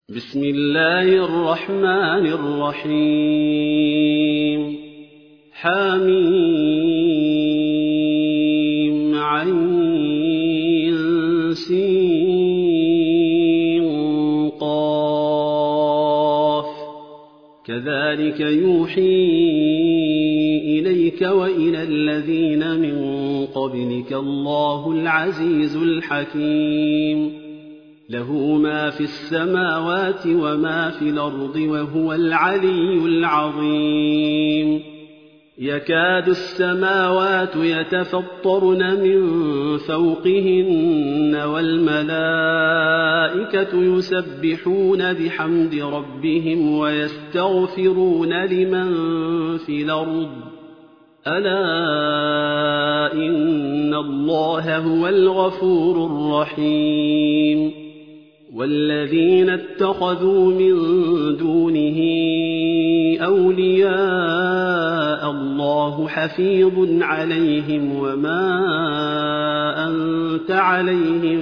بسم الله الرحمن الرحيم حميم عين سين قاف كذلك يوحي إليك وإلى الذين من قبلك الله العزيز الحكيم له ما في السماوات وما في الأرض وهو العلي العظيم يكاد السماوات يتفطرن من فوقهن والملائكة يسبحون بحمد ربهم ويستغفرون لمن في الأرض ألا إن الله هو الغفور الرحيم والذين اتخذوا من دونه أولياء الله حفيظ عليهم وما أنت عليهم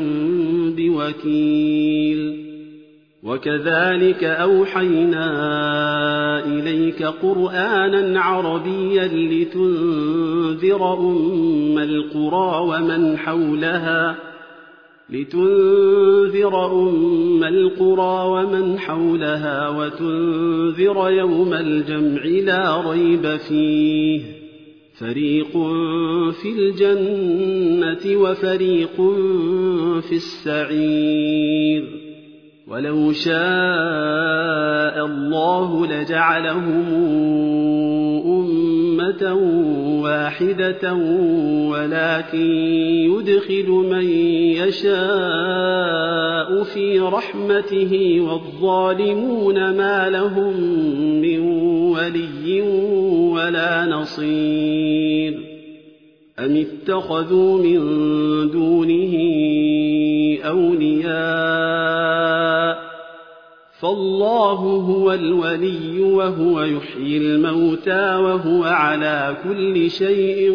بوكيل وكذلك أوحينا إليك قرآنا عربيا لتنذر أم القرى ومن حولها وتنذر يوم الجمع لا ريب فيه فريق في الجنة وفريق في السعير ولو شاء الله لجعلهم أمة واحدة ولكن يدخل من يشاء في رحمته والظالمون ما لهم من ولي ولا نصير أم اتخذوا من دونه أولياء فالله هو الولي وهو يحيي الموتى وهو على كل شيء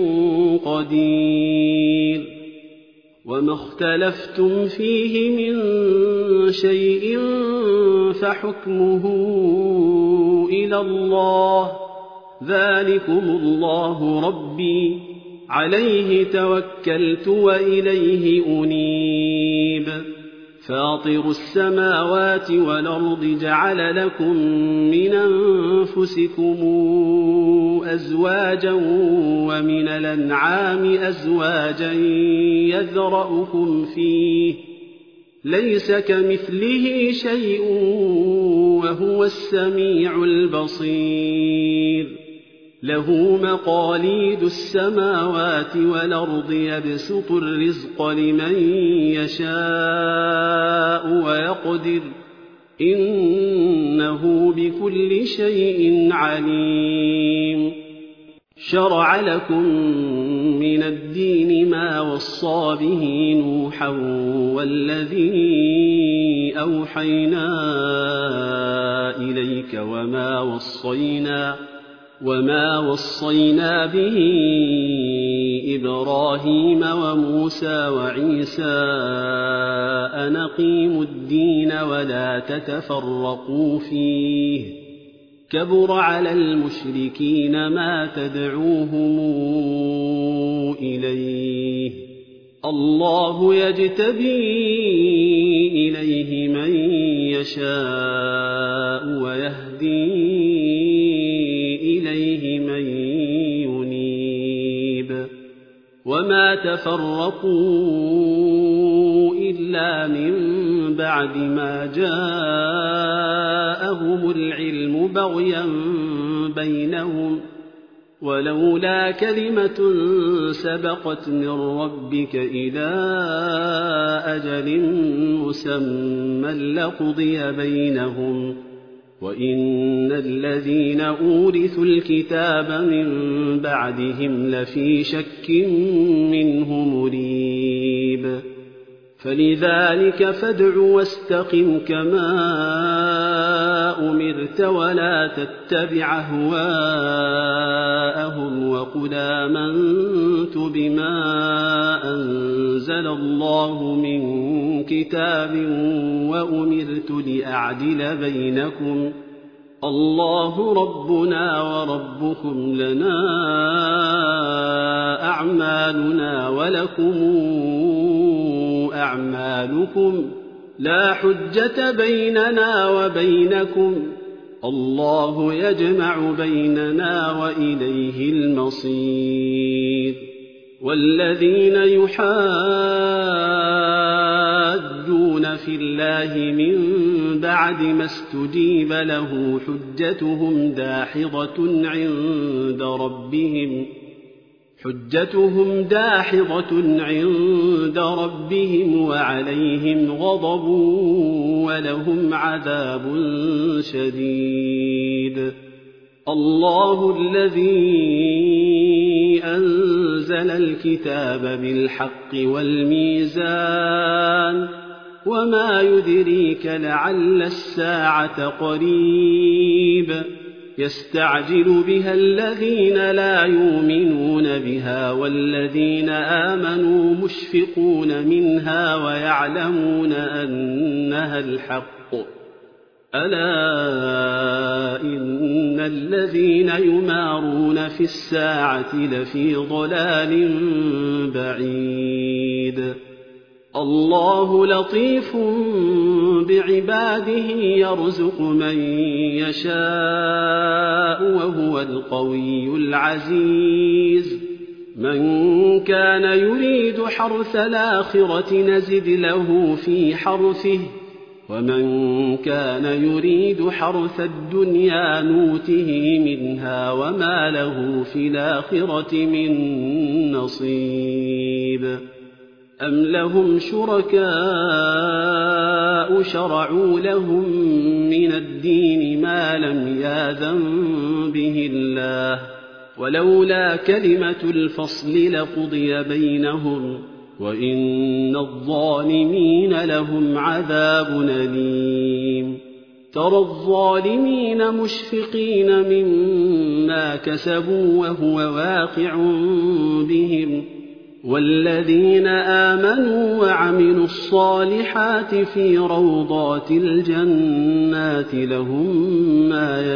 قدير وما اختلفتم فيه من شيء فحكمه إلى الله ذلكم الله ربي عليه توكلت وإليه أنيب فاطر السماوات والأرض جعل لكم من أنفسكم أزواجا ومن الأنعام أزواجا يذرأكم فيه ليس كمثله شيء وهو السميع البصير له مقاليد السماوات والأرض يبسط الرزق لمن يشاء ويقدر إنه بكل شيء عليم شرع لكم من الدين ما وصى به نوحا والذي أوحينا إليك وما وصينا به إبراهيم وموسى وعيسى أن أقيموا الدين ولا تتفرقوا فيه كبر على المشركين ما تدعوهم إليه الله يجتبي إليه من يشاء ويهدي إليه من ينيب وما تفرقوا إلا من بعد ما جاءهم العلم بغيا بينهم ولولا كلمة سبقت من ربك إلى أجل مسمى لقضي بينهم وإن الذين أورثوا الكتاب من بعدهم لفي شك منه مريب فلذلك فادع واستقم كما أمرت ولا تتبع أهواءهم وقل آمنت بما أنزل الله من كتاب وأمرت لأعدل بينكم الله ربنا وربكم لنا أعمالنا ولكم أعمالكم لا حجة بيننا وبينكم الله يجمع بيننا وإليه المصير والذين يحاجون في الله من بعد ما استجيب له حجتهم داحضة عند ربهم وعليهم غضب ولهم عذاب شديد الله الذي أنزل الكتاب بالحق والميزان وما يدريك لعل الساعة قريب يستعجل بها الذين لا يؤمنون بها والذين آمنوا مشفقون منها ويعلمون أنها الحق ألا إن الذين يمارون في الساعة لفي ضلال بعيد الله لطيف بعباده يرزق من يشاء وهو القوي العزيز من كان يريد حرث الآخرة نزد له في حرثه ومن كان يريد حرث الدنيا نوته منها وما له في الآخرة من نصيب أم لهم شركاء شرعوا لهم من الدين ما لم يأذن به الله ولولا كلمة الفصل لقضي بينهم وإن الظالمين لهم عذاب أليم ترى الظالمين مشفقين مما كسبوا وهو واقع بهم والذين آمنوا وعملوا الصالحات في روضات الجنات لهم ما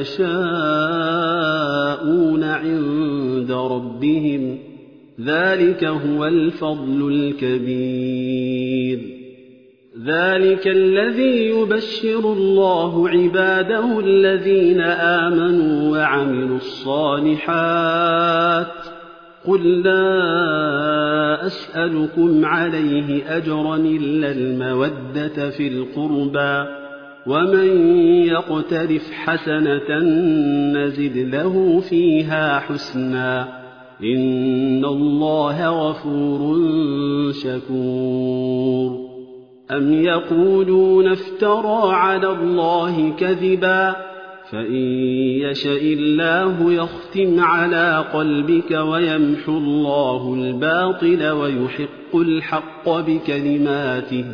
يشاءون عند ربهم ذلك هو الفضل الكبير ذلك الذي يبشر الله عباده الذين آمنوا وعملوا الصالحات قل لا أسألكم عليه أجرا إلا المودة في القربى ومن يقترف حسنة نزد له فيها حسنا إن الله غفور شكور أم يقولون افترى على الله كذبا فإن يشأ الله يختم على قلبك ويمحو الله الباطل ويحق الحق بكلماته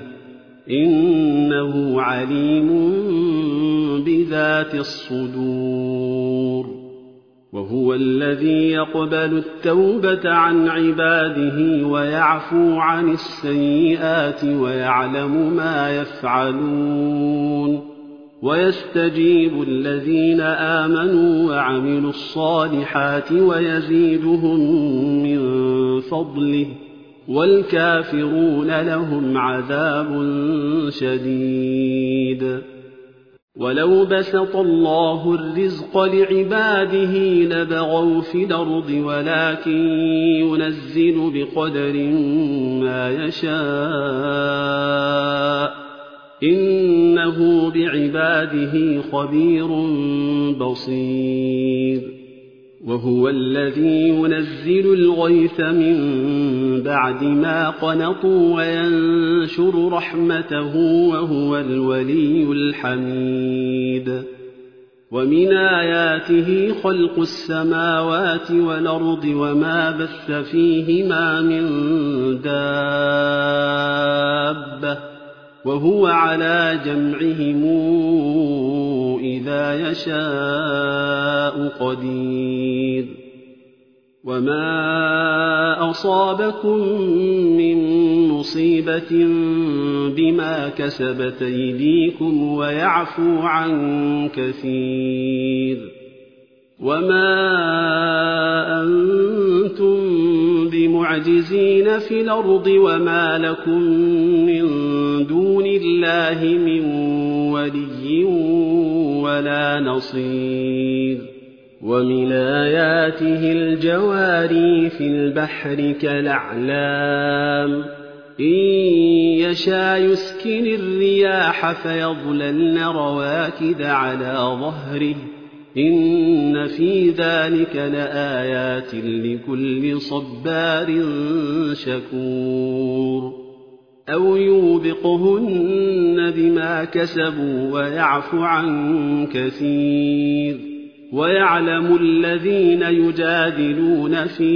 إنه عليم بذات الصدور وهو الذي يقبل التوبة عن عباده ويعفو عن السيئات ويعلم ما يفعلون ويستجيب الذين آمنوا وعملوا الصالحات ويزيدهم من فضله والكافرون لهم عذاب شديد ولو بسط الله الرزق لعباده لبغوا في الأرض ولكن ينزل بقدر ما يشاء إنه بعباده خبير بصير وهو الذي ينزل الغيث من بعد ما قنطوا وينشر رحمته وهو الولي الحميد ومن آياته خلق السماوات والأرض وما بث فيهما من دابة وهو على جمعهم إذا يشاء قدير وما أصابكم من مصيبة بما كسبت أيديكم ويعفو عن كثير. وما أنتم بمعجزين في الأرض وما لكم من دون الله من ولي ولا نصير. ومن آياته الجواري في البحر كالأعلام إن يشاء يسكن الرياح فيظللن رواكد على ظهره إن في ذلك لآيات لكل صبار شكور. أو يوبقهن بما كسبوا ويعفو عن كثير. ويعلم الذين يجادلون في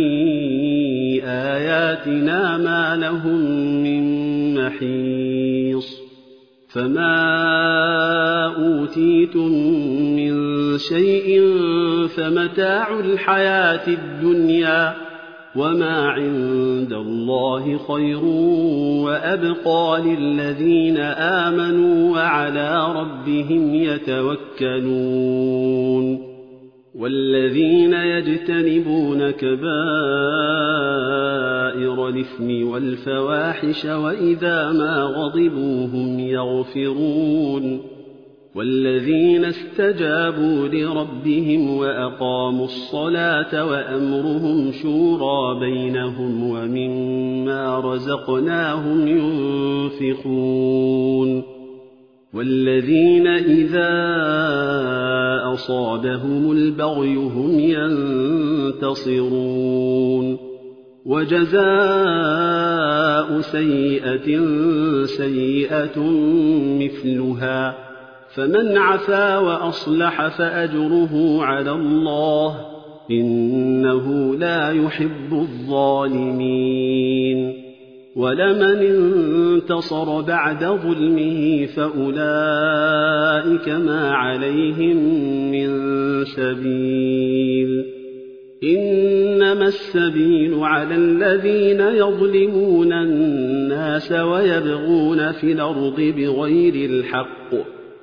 آياتنا ما لهم من محيص. فما أوتيتم من شيء فمتاع الحياة الدنيا وما عند الله خير وأبقى للذين آمنوا وعلى ربهم يتوكلون. والذين يجتنبون كبائر الإثم والفواحش وإذا ما غضبوا هم يغفرون. والذين استجابوا لربهم وأقاموا الصلاة وأمرهم شورى بينهم ومما رزقناهم ينفقون. والذين إذا أصابهم البغي هم ينتصرون. وجزاء سيئة سيئة مثلها فمن عفا وأصلح فأجره على الله إنه لا يحب الظالمين. ولمن انتصر بعد ظلمه فأولئك ما عليهم من سبيل. إنما السبيل على الذين يظلمون الناس ويبغون في الأرض بغير الحق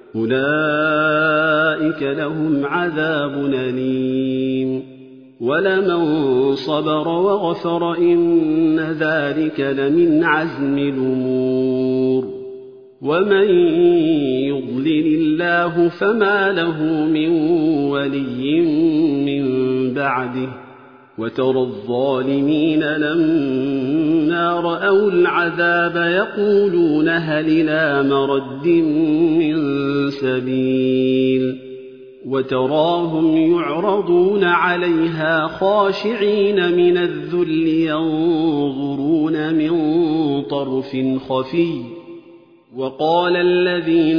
أولئك لهم عذاب أليم. ولمن صبر وغفر إن ذلك لمن عزم الأمور. ومن يضلل الله فما له من ولي من بعده وترى الظالمين لما رأوا العذاب يقولون هل إلى مرد من سبيل. وتراهم يعرضون عليها خاشعين من الذل ينظرون من طرف خفي. وقال الذين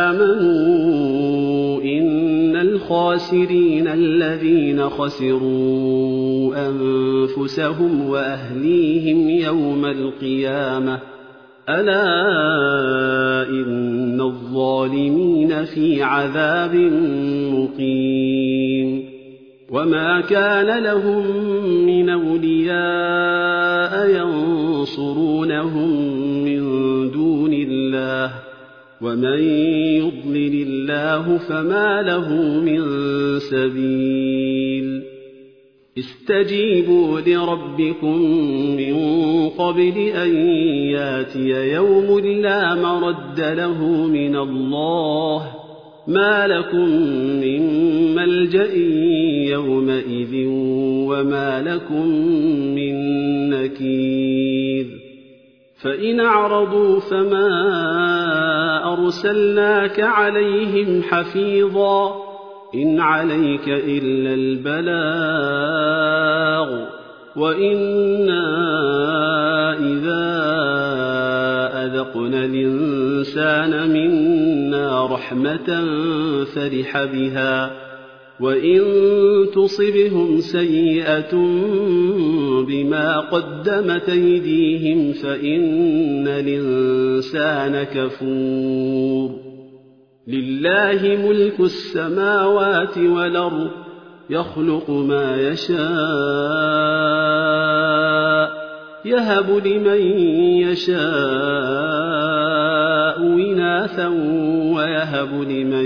آمنوا إن الخاسرين الذين خسروا أنفسهم وأهليهم يوم القيامة ألا إن الظالمين في عذاب مقيم. وما كان لهم من أولياء ينصرونهم من دون الله ومن يضلل الله فما له من سبيل. استجيبوا لربكم من قبل أن ياتي يوم لا مرد له من الله ما لكم من ملجأ يومئذ وما لكم من نكير. فإن أعرضوا فما أرسلناك عليهم حفيظا إن عليك إلا البلاغ وإنا إذا أذقنا الإنسان منا رحمة فرح بها وإن تصبهم سيئة بما قدمت أيديهم فإن الإنسان كفور. لله ملك السماوات والأرض يخلق ما يشاء يهب لمن يشاء إناثا ويهب لمن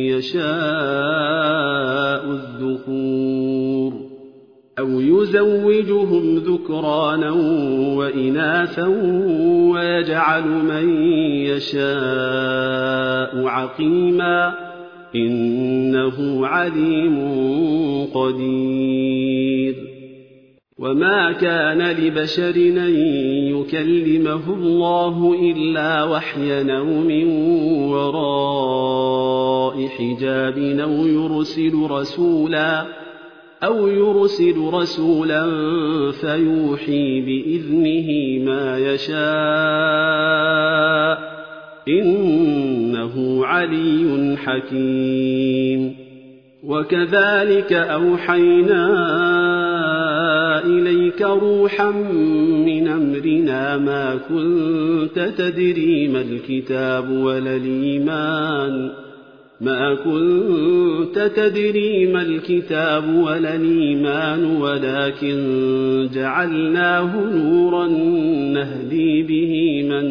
يشاء الذكور أو يزوجهم ذكرانا وإناثا ويجعل من يشاء عقيما إنه عليم قدير. وما كان لبشر أن يكلمه الله إلا وحيا أو من وراء حجاب أو يرسل رسولا فيوحي بإذنه ما يشاء إنه علي حكيم. وكذلك أوحينا إليك روحا من أمرنا ما كنت تدري ما الكتاب ولا الإيمان ولكن جعلناه نورا نهدي به من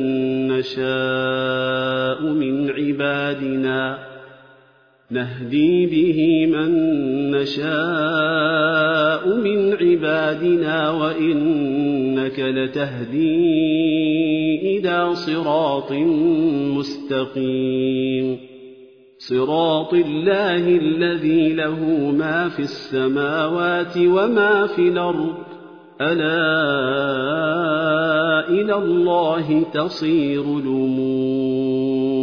نشاء من عبادنا وإنك لتهدي إلى صراط مستقيم صراط الله الذي له ما في السماوات وما في الأرض ألا إلى الله تصير الأمور.